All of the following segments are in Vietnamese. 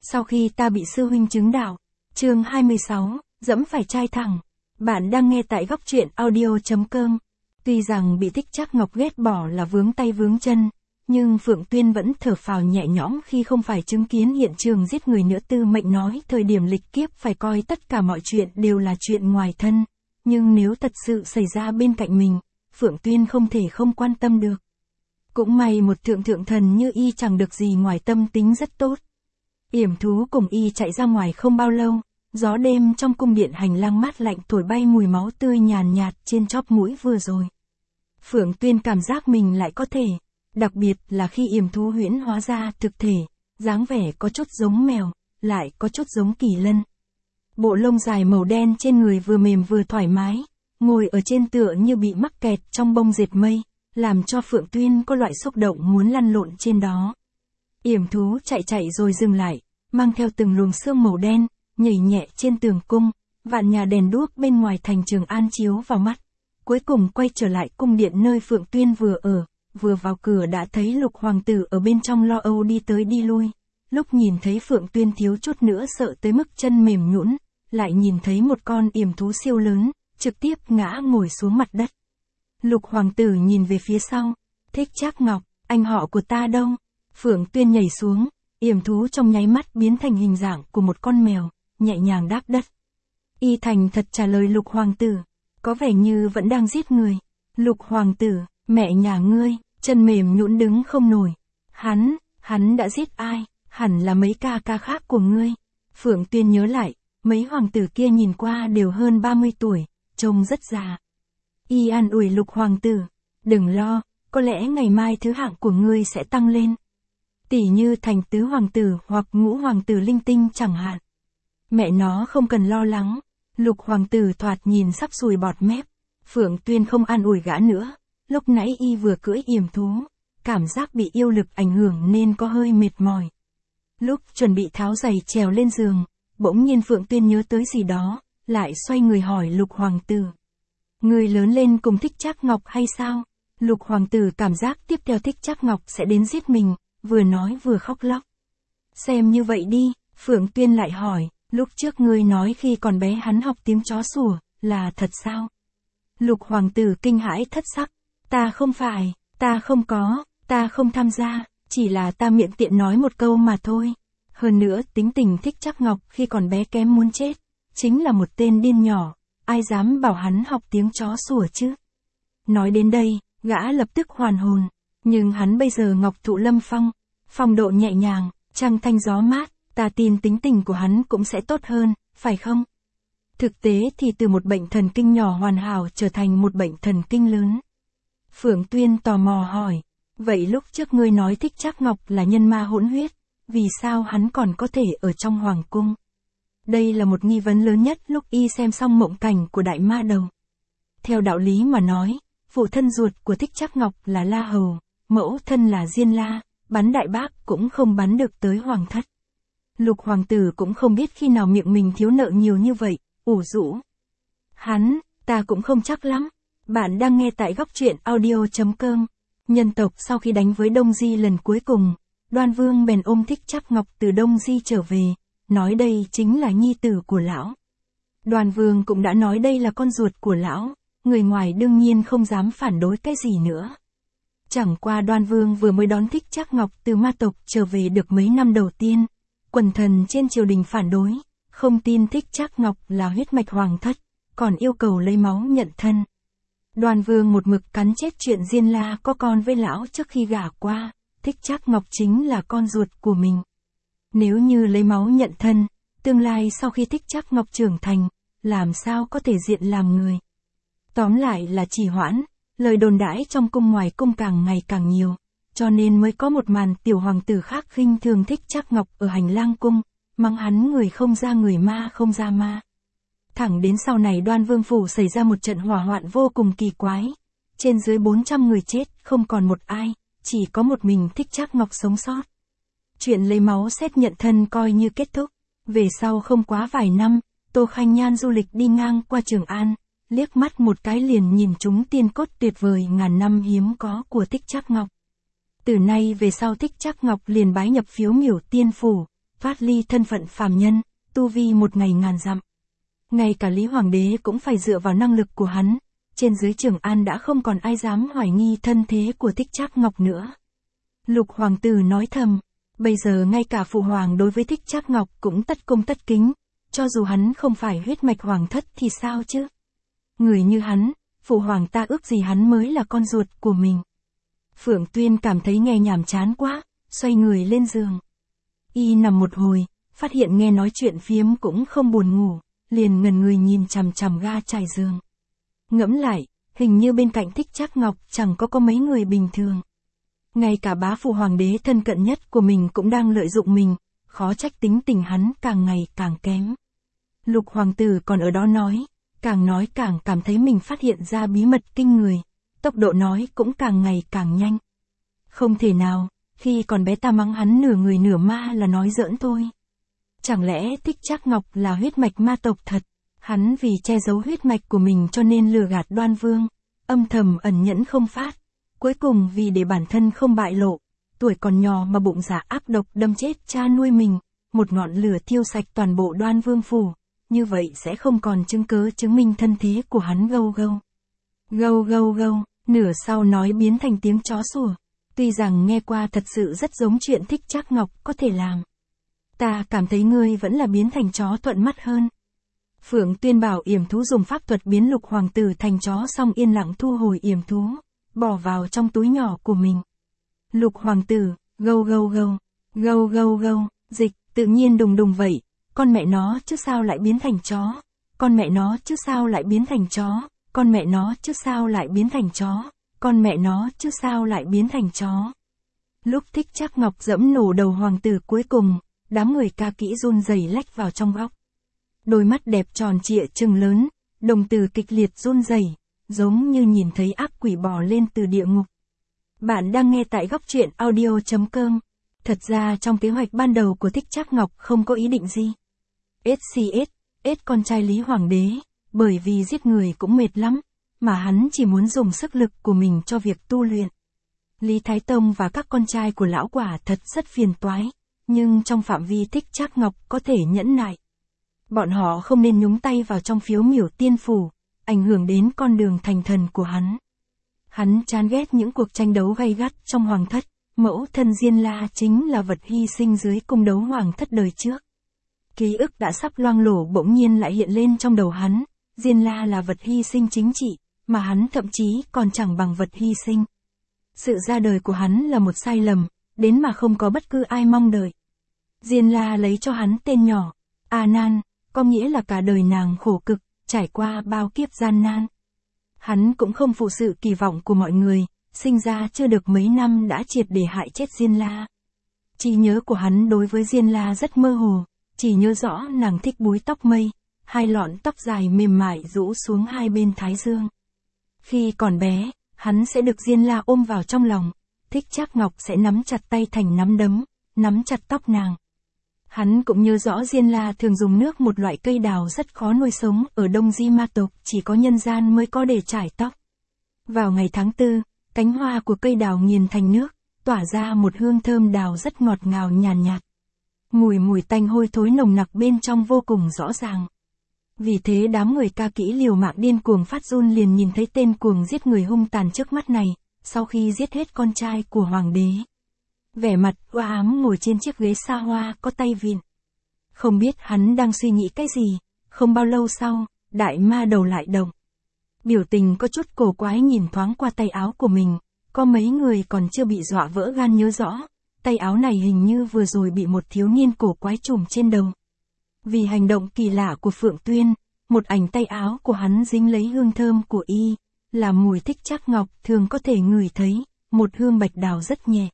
Sau khi ta bị sư huynh chứng đạo. Chương 26, dẫm phải trai thẳng. Bạn đang nghe tại góc truyện audio.com. Tuy rằng bị Thích Trác Ngọc ghét bỏ là vướng tay vướng chân, nhưng Phượng Tuyên vẫn thở phào nhẹ nhõm khi không phải chứng kiến hiện trường giết người nữa. Tư Mệnh nói thời điểm lịch kiếp phải coi tất cả mọi chuyện đều là chuyện ngoài thân, nhưng nếu thật sự xảy ra bên cạnh mình, Phượng Tuyên không thể không quan tâm được. Cũng may một thượng thần như y chẳng được gì ngoài tâm tính rất tốt. Yểm thú cùng y chạy ra ngoài không bao lâu, gió đêm trong cung điện hành lang mát lạnh thổi bay mùi máu tươi nhàn nhạt trên chóp mũi vừa rồi. Phượng Tuyên cảm giác mình lại có thể, đặc biệt là khi yểm thú huyễn hóa ra thực thể, dáng vẻ có chút giống mèo, lại có chút giống kỳ lân. Bộ lông dài màu đen trên người vừa mềm vừa thoải mái, ngồi ở trên tựa như bị mắc kẹt trong bông dệt mây, làm cho Phượng Tuyên có loại xúc động muốn lăn lộn trên đó. Yểm thú chạy rồi dừng lại, mang theo từng luồng sương màu đen, nhảy nhẹ trên tường cung, vạn nhà đèn đuốc bên ngoài thành Trường An chiếu vào mắt. Cuối cùng quay trở lại cung điện nơi Phượng Tuyên vừa ở, vừa vào cửa đã thấy Lục hoàng tử ở bên trong lo âu đi tới đi lui. Lúc nhìn thấy Phượng Tuyên thiếu chút nữa sợ tới mức chân mềm nhũn, lại nhìn thấy một con yểm thú siêu lớn, trực tiếp ngã ngồi xuống mặt đất. Lục hoàng tử nhìn về phía sau, Thích Trác Ngọc, anh họ của ta đâu? Phượng Tuyên nhảy xuống, yểm thú trong nháy mắt biến thành hình dạng của một con mèo, nhẹ nhàng đáp đất. Y thành thật trả lời Lục hoàng tử, có vẻ như vẫn đang giết người. Lục hoàng tử, mẹ nhà ngươi, chân mềm nhũn đứng không nổi. Hắn đã giết ai? Hẳn là mấy ca khác của ngươi. Phượng Tuyên nhớ lại, mấy hoàng tử kia nhìn qua đều hơn 30 tuổi, trông rất già. Y an ủi Lục hoàng tử, đừng lo, có lẽ ngày mai thứ hạng của ngươi sẽ tăng lên. Tỷ như thành tứ hoàng tử hoặc ngũ hoàng tử linh tinh chẳng hạn. Mẹ nó không cần lo lắng. Lục hoàng tử thoạt nhìn sắp sùi bọt mép. Phượng Tuyên không an ủi gã nữa. Lúc nãy y vừa cưỡi yểm thú, cảm giác bị yêu lực ảnh hưởng nên có hơi mệt mỏi. Lúc chuẩn bị tháo giày trèo lên giường, bỗng nhiên Phượng Tuyên nhớ tới gì đó, lại xoay người hỏi Lục hoàng tử. Người lớn lên cùng Thích Trác Ngọc hay sao? Lục hoàng tử cảm giác tiếp theo Thích Trác Ngọc sẽ đến giết mình, vừa nói vừa khóc lóc. Xem như vậy đi, Phượng Tuyên lại hỏi, lúc trước ngươi nói khi còn bé hắn học tiếng chó sủa, là thật sao? Lục hoàng tử kinh hãi thất sắc, ta không phải, ta không tham gia, chỉ là ta miệng tiện nói một câu mà thôi. Hơn nữa tính tình Thích Trác Ngọc khi còn bé kém muốn chết, chính là một tên điên nhỏ, ai dám bảo hắn học tiếng chó sủa chứ? Nói đến đây, gã lập tức hoàn hồn, nhưng hắn bây giờ ngọc thụ lâm phong, phong độ nhẹ nhàng, trăng thanh gió mát, ta tin tính tình của hắn cũng sẽ tốt hơn, phải không? Thực tế thì từ một bệnh thần kinh nhỏ hoàn hảo trở thành một bệnh thần kinh lớn. Phượng Tuyên tò mò hỏi, vậy lúc trước ngươi nói Thích Trác Ngọc là nhân ma hỗn huyết, vì sao hắn còn có thể ở trong hoàng cung? Đây là một nghi vấn lớn nhất lúc y xem xong mộng cảnh của đại ma đầu. Theo đạo lý mà nói, phụ thân ruột của Thích Trác Ngọc là La Hầu, mẫu thân là Diên La, bắn đại bác cũng không bắn được tới hoàng thất. Lục hoàng tử cũng không biết khi nào miệng mình thiếu nợ nhiều như vậy, ủ rũ. Ta cũng không chắc lắm. Bạn đang nghe tại góc truyện audio.com. Nhân tộc sau khi đánh với Đông Di lần cuối cùng, Đoan Vương bèn ôm Thích Trác Ngọc từ Đông Di trở về, nói đây chính là nhi tử của lão. Đoan Vương cũng đã nói đây là con ruột của lão, người ngoài đương nhiên không dám phản đối cái gì nữa. Chẳng qua Đoan Vương vừa mới đón Thích Trác Ngọc từ ma tộc trở về được mấy năm đầu tiên, quần thần trên triều đình phản đối, không tin Thích Trác Ngọc là huyết mạch hoàng thất, còn yêu cầu lấy máu nhận thân. Đoan Vương một mực cắn chết chuyện Diên La có con với lão trước khi gả qua, Thích Trác Ngọc chính là con ruột của mình. Nếu như lấy máu nhận thân, tương lai sau khi Thích Trác Ngọc trưởng thành, làm sao có thể diện làm người. Tóm lại là trì hoãn, lời đồn đãi trong cung ngoài cung càng ngày càng nhiều, cho nên mới có một màn tiểu hoàng tử khác khinh thường Thích Trác Ngọc ở hành lang cung, mắng hắn người không ra người ma không ra ma. Thẳng đến sau này Đoan Vương phủ xảy ra một trận hỏa hoạn vô cùng kỳ quái, trên dưới 400 người chết không còn một ai, chỉ có một mình Thích Trác Ngọc sống sót. Chuyện lấy máu xét nhận thân coi như kết thúc, về sau không quá vài năm, Tô Khanh Nhan du lịch đi ngang qua Trường An, liếc mắt một cái liền nhìn trúng tiên cốt tuyệt vời ngàn năm hiếm có của Thích Trác Ngọc. Từ nay về sau Thích Trác Ngọc liền bái nhập phiếu miểu tiên phủ, thoát ly thân phận phàm nhân, tu vi một ngày ngàn dặm. Ngay cả Lý Hoàng đế cũng phải dựa vào năng lực của hắn, trên dưới Trường An đã không còn ai dám hoài nghi thân thế của Thích Trác Ngọc nữa. Lục hoàng tử nói thầm, bây giờ ngay cả phụ hoàng đối với Thích Trác Ngọc cũng tất cung tất kính, cho dù hắn không phải huyết mạch hoàng thất thì sao chứ? Người như hắn, phụ hoàng ta ước gì hắn mới là con ruột của mình. Phượng Tuyên cảm thấy nghe nhàm chán quá, xoay người lên giường. Y nằm một hồi, phát hiện nghe nói chuyện phiếm cũng không buồn ngủ, liền ngẩn người nhìn chằm chằm ga trải giường. Ngẫm lại, hình như bên cạnh Thích Trác Ngọc chẳng có mấy người bình thường. Ngay cả bá phụ hoàng đế thân cận nhất của mình cũng đang lợi dụng mình, khó trách tính tình hắn càng ngày càng kém. Lục hoàng tử còn ở đó nói càng cảm thấy mình phát hiện ra bí mật kinh người, tốc độ nói cũng càng ngày càng nhanh. Không thể nào, khi còn bé ta mắng hắn nửa người nửa ma là nói giỡn thôi. Chẳng lẽ Thích Trác Ngọc là huyết mạch ma tộc thật? Hắn vì che giấu huyết mạch của mình cho nên lừa gạt Đoan Vương, âm thầm ẩn nhẫn không phát. Cuối cùng vì để bản thân không bại lộ, tuổi còn nhỏ mà bụng dạ ác độc đâm chết cha nuôi mình, một ngọn lửa thiêu sạch toàn bộ Đoan Vương phủ, như vậy sẽ không còn chứng cớ chứng minh thân thế của hắn. Gâu gâu. Gâu gâu gâu, nửa sau nói biến thành tiếng chó sủa. Tuy rằng nghe qua thật sự rất giống chuyện Thích Trác Ngọc có thể làm. Ta cảm thấy ngươi vẫn là biến thành chó thuận mắt hơn. Phượng Tuyên bảo yểm thú dùng pháp thuật biến Lục hoàng tử thành chó xong yên lặng thu hồi yểm thú, bỏ vào trong túi nhỏ của mình. Lục hoàng tử, gâu gâu gâu, gâu gâu gâu, dịch, tự nhiên đùng đùng vậy, con mẹ nó chứ sao lại biến thành chó, con mẹ nó chứ sao lại biến thành chó, con mẹ nó chứ sao lại biến thành chó, con mẹ nó chứ sao lại biến thành chó. Lúc Thích Trác Ngọc dẫm nổ đầu hoàng tử cuối cùng, đám người ca kỹ run rẩy lách vào trong góc. Đôi mắt đẹp tròn trịa trừng lớn, đồng tử kịch liệt run rẩy, giống như nhìn thấy ác quỷ bò lên từ địa ngục. Bạn đang nghe tại góc truyện audio.com. Thật ra trong kế hoạch ban đầu của Thích Trác Ngọc không có ý định gì. SCS, con trai Lý Hoàng đế, bởi vì giết người cũng mệt lắm, mà hắn chỉ muốn dùng sức lực của mình cho việc tu luyện. Lý Thái Tông và các con trai của lão quả thật rất phiền toái, nhưng trong phạm vi Thích Trác Ngọc có thể nhẫn nại. Bọn họ không nên nhúng tay vào trong phiếu miểu tiên phủ, ảnh hưởng đến con đường thành thần của hắn. Hắn chán ghét những cuộc tranh đấu gay gắt trong hoàng thất, mẫu thân Diên La chính là vật hy sinh dưới cung đấu hoàng thất đời trước. Ký ức đã sắp loang lổ bỗng nhiên lại hiện lên trong đầu hắn, Diên La là vật hy sinh chính trị, mà hắn thậm chí còn chẳng bằng vật hy sinh. Sự ra đời của hắn là một sai lầm, đến mà không có bất cứ ai mong đợi. Diên La lấy cho hắn tên nhỏ, A Nan, có nghĩa là cả đời nàng khổ cực, trải qua bao kiếp gian nan. Hắn cũng không phụ sự kỳ vọng của mọi người, sinh ra chưa được mấy năm đã triệt để hại chết Diên La. Trí nhớ của hắn đối với Diên La rất mơ hồ, chỉ nhớ rõ nàng thích búi tóc mây, hai lọn tóc dài mềm mại rũ xuống hai bên thái dương. Khi còn bé, hắn sẽ được Diên La ôm vào trong lòng, Thích Trác Ngọc sẽ nắm chặt tay thành nắm đấm, nắm chặt tóc nàng. Hắn cũng nhớ rõ Diên La thường dùng nước một loại cây đào rất khó nuôi sống ở Đông Di Ma tộc, chỉ có nhân gian mới có để trải tóc. Vào ngày tháng 4, cánh hoa của cây đào nghiền thành nước, tỏa ra một hương thơm đào rất ngọt ngào nhàn nhạt. Mùi tanh hôi thối nồng nặc bên trong vô cùng rõ ràng. Vì thế đám người ca kỹ liều mạng điên cuồng phát run liền nhìn thấy tên cuồng giết người hung tàn trước mắt này, sau khi giết hết con trai của hoàng đế. Vẻ mặt u ám ngồi trên chiếc ghế xa hoa có tay vịn. Không biết hắn đang suy nghĩ cái gì, không bao lâu sau, đại ma đầu lại động. Biểu tình có chút cổ quái nhìn thoáng qua tay áo của mình, có mấy người còn chưa bị dọa vỡ gan nhớ rõ, tay áo này hình như vừa rồi bị một thiếu niên cổ quái trùm trên đầu. Vì hành động kỳ lạ của Phượng Tuyên, một ảnh tay áo của hắn dính lấy hương thơm của y, là mùi Thích Trác Ngọc thường có thể ngửi thấy, một hương bạch đào rất nhẹ.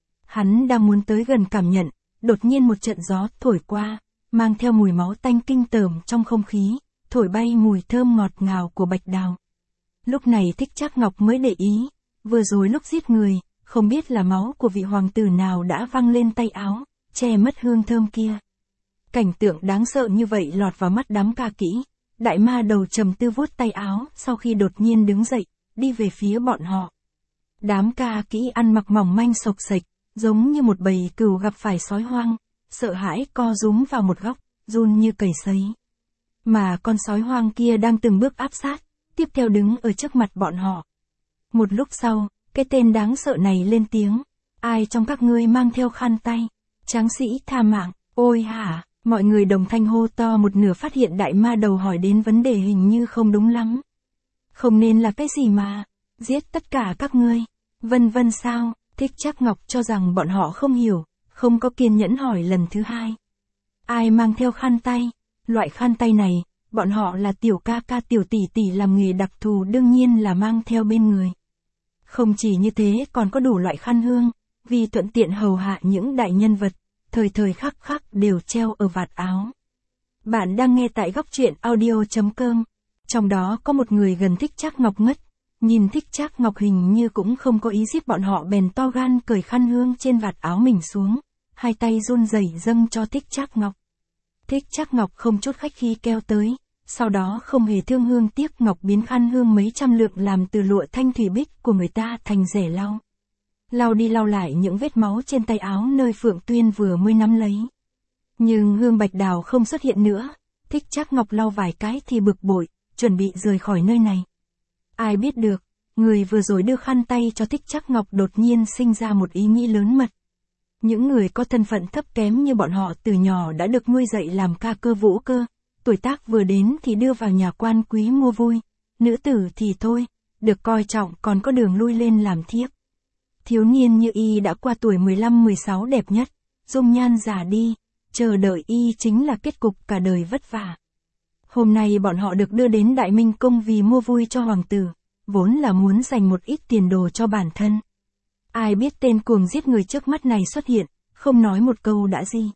Hắn đang muốn tới gần cảm nhận, đột nhiên một trận gió thổi qua, mang theo mùi máu tanh kinh tởm trong không khí, thổi bay mùi thơm ngọt ngào của bạch đào. Lúc này Thích Trác Ngọc mới để ý, vừa rồi lúc giết người, không biết là máu của vị hoàng tử nào đã văng lên tay áo, che mất hương thơm kia. Cảnh tượng đáng sợ như vậy lọt vào mắt đám ca kỹ, đại ma đầu trầm tư vuốt tay áo, sau khi đột nhiên đứng dậy, đi về phía bọn họ. Đám ca kỹ ăn mặc mỏng manh xộc xệch, giống như một bầy cừu gặp phải sói hoang, sợ hãi co rúm vào một góc, run như cầy sấy. Mà con sói hoang kia đang từng bước áp sát, tiếp theo đứng ở trước mặt bọn họ. Một lúc sau, cái tên đáng sợ này lên tiếng, ai trong các ngươi mang theo khăn tay? Tráng sĩ tha mạng, ôi hả, mọi người đồng thanh hô to, một nửa phát hiện đại ma đầu hỏi đến vấn đề hình như không đúng lắm. Không nên là cái gì mà, giết tất cả các ngươi, vân vân sao? Thích Trác Ngọc cho rằng bọn họ không hiểu, không có kiên nhẫn hỏi lần thứ hai. Ai mang theo khăn tay? Loại khăn tay này, bọn họ là tiểu ca ca tiểu tỷ tỷ làm nghề đặc thù đương nhiên là mang theo bên người. Không chỉ như thế còn có đủ loại khăn hương, vì thuận tiện hầu hạ những đại nhân vật, thời thời khắc khắc đều treo ở vạt áo. Bạn đang nghe tại góc truyện audio.com. Trong đó có một người gần Thích Trác Ngọc ngất, nhìn Thích Trác Ngọc hình như cũng không có ý giết bọn họ bèn to gan cởi khăn hương trên vạt áo mình xuống, hai tay run rẩy dâng cho Thích Trác Ngọc. Thích Trác Ngọc không chút khách khí kéo tới, sau đó không hề thương hương tiếc ngọc biến khăn hương mấy trăm lượng làm từ lụa thanh thủy bích của người ta thành rẻ lau. Lau đi lau lại những vết máu trên tay áo nơi Phượng Tuyên vừa mới nắm lấy. Nhưng hương bạch đào không xuất hiện nữa, Thích Trác Ngọc lau vài cái thì bực bội, chuẩn bị rời khỏi nơi này. Ai biết được, người vừa rồi đưa khăn tay cho Thích Trác Ngọc đột nhiên sinh ra một ý nghĩ lớn mật. Những người có thân phận thấp kém như bọn họ từ nhỏ đã được nuôi dạy làm ca cơ vũ cơ, tuổi tác vừa đến thì đưa vào nhà quan quý mua vui, nữ tử thì thôi, được coi trọng còn có đường lui lên làm thiếp. Thiếu niên như y đã qua tuổi 15-16 đẹp nhất, dung nhan già đi, chờ đợi y chính là kết cục cả đời vất vả. Hôm nay bọn họ được đưa đến Đại Minh Cung vì mua vui cho hoàng tử, vốn là muốn dành một ít tiền đồ cho bản thân. Ai biết tên cuồng giết người trước mắt này xuất hiện, không nói một câu đã gì.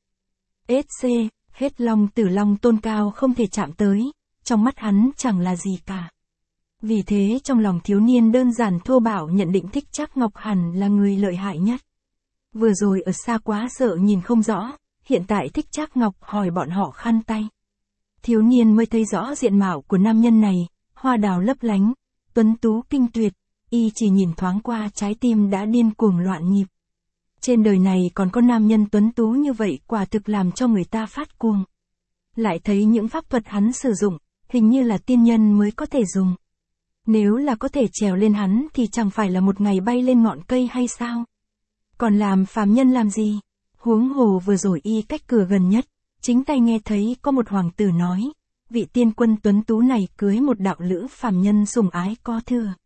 SC, hết Long Tử Long Tôn cao không thể chạm tới, trong mắt hắn chẳng là gì cả. Vì thế trong lòng thiếu niên đơn giản thô bạo nhận định Thích Trác Ngọc hẳn là người lợi hại nhất. Vừa rồi ở xa quá sợ nhìn không rõ, hiện tại Thích Trác Ngọc hỏi bọn họ khăn tay. Thiếu niên mới thấy rõ diện mạo của nam nhân này, hoa đào lấp lánh, tuấn tú kinh tuyệt, y chỉ nhìn thoáng qua trái tim đã điên cuồng loạn nhịp. Trên đời này còn có nam nhân tuấn tú như vậy quả thực làm cho người ta phát cuồng. Lại thấy những pháp thuật hắn sử dụng, hình như là tiên nhân mới có thể dùng. Nếu là có thể trèo lên hắn thì chẳng phải là một ngày bay lên ngọn cây hay sao? Còn làm phàm nhân làm gì? Huống hồ vừa rồi y cách cửa gần nhất, chính tay nghe thấy có một hoàng tử nói, vị tiên quân tuấn tú này cưới một đạo lữ phàm nhân sủng ái có thừa.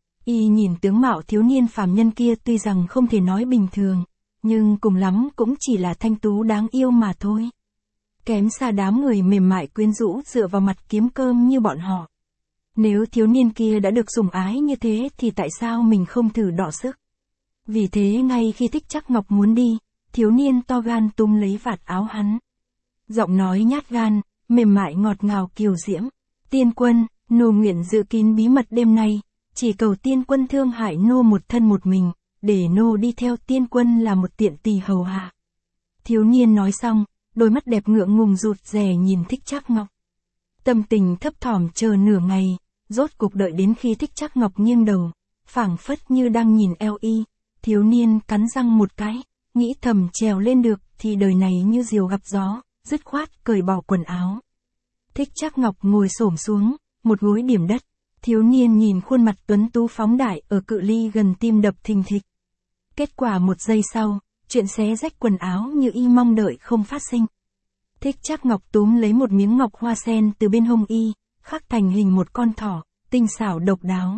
Y nhìn tướng mạo thiếu niên phàm nhân kia tuy rằng không thể nói bình thường, nhưng cùng lắm cũng chỉ là thanh tú đáng yêu mà thôi. Kém xa đám người mềm mại quyến rũ dựa vào mặt kiếm cơm như bọn họ. Nếu thiếu niên kia đã được sủng ái như thế thì tại sao mình không thử đọ sức? Vì thế ngay khi Thích Trác Ngọc muốn đi, thiếu niên to gan túm lấy vạt áo hắn. Giọng nói nhát gan, mềm mại ngọt ngào kiều diễm. Tiên quân, nô nguyện giữ kín bí mật đêm nay, chỉ cầu tiên quân thương hại nô một thân một mình, để nô đi theo tiên quân là một tiện tỳ hầu hạ. Thiếu niên nói xong, đôi mắt đẹp ngượng ngùng rụt rè nhìn Thích Trác Ngọc. Tâm tình thấp thỏm chờ nửa ngày, rốt cục đợi đến khi Thích Trác Ngọc nghiêng đầu, phảng phất như đang nhìn eo y, thiếu niên cắn răng một cái, nghĩ thầm trèo lên được thì đời này như diều gặp gió, dứt khoát cởi bỏ quần áo. Thích Trác Ngọc ngồi xổm xuống, một gối điểm đất, thiếu niên nhìn khuôn mặt tuấn tú phóng đại ở cự ly gần tim đập thình thịch. Kết quả một giây sau, chuyện xé rách quần áo như y mong đợi không phát sinh. Thích Trác Ngọc túm lấy một miếng ngọc hoa sen từ bên hông y, khắc thành hình một con thỏ, tinh xảo độc đáo.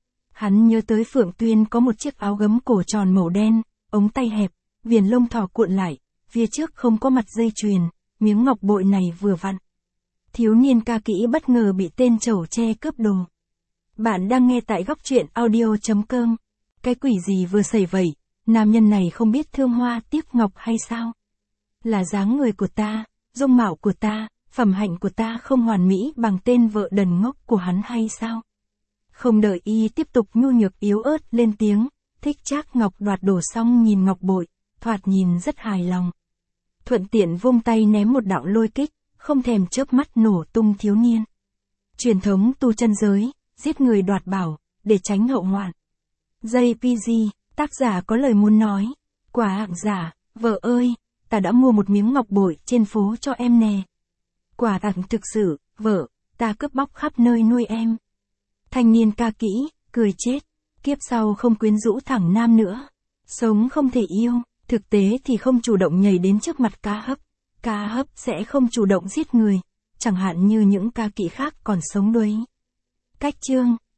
Hắn nhớ tới Phượng Tuyên có một chiếc áo gấm cổ tròn màu đen, ống tay hẹp, viền lông thỏ cuộn lại, phía trước không có mặt dây chuyền, miếng ngọc bội này vừa vặn. Thiếu niên ca kỹ bất ngờ bị tên chẩu tre cướp đồ. Bạn đang nghe tại góc truyện audio.com. Cái quỷ gì vừa xảy vậy, nam nhân này không biết thương hoa tiếc ngọc hay sao? Là dáng người của ta, dung mạo của ta, phẩm hạnh của ta không hoàn mỹ bằng tên vợ đần ngốc của hắn hay sao? Không đợi y tiếp tục nhu nhược yếu ớt lên tiếng, Thích Trác Ngọc đoạt đồ xong nhìn ngọc bội, thoạt nhìn rất hài lòng. Thuận tiện vung tay ném một đạo lôi kích, không thèm chớp mắt nổ tung thiếu niên. Truyền thống tu chân giới, giết người đoạt bảo, để tránh hậu hoạn. JPG, tác giả có lời muốn nói. Quả hạng giả, vợ ơi, ta đã mua một miếng ngọc bội trên phố cho em nè. Quả tặng thực sự, vợ, ta cướp bóc khắp nơi nuôi em. Thanh niên ca kỹ, cười chết. Kiếp sau không quyến rũ thẳng nam nữa. Sống không thể yêu, thực tế thì không chủ động nhảy đến trước mặt cá hấp. Cá hấp sẽ không chủ động giết người, chẳng hạn như những ca kỹ khác còn sống đuối. Cách chương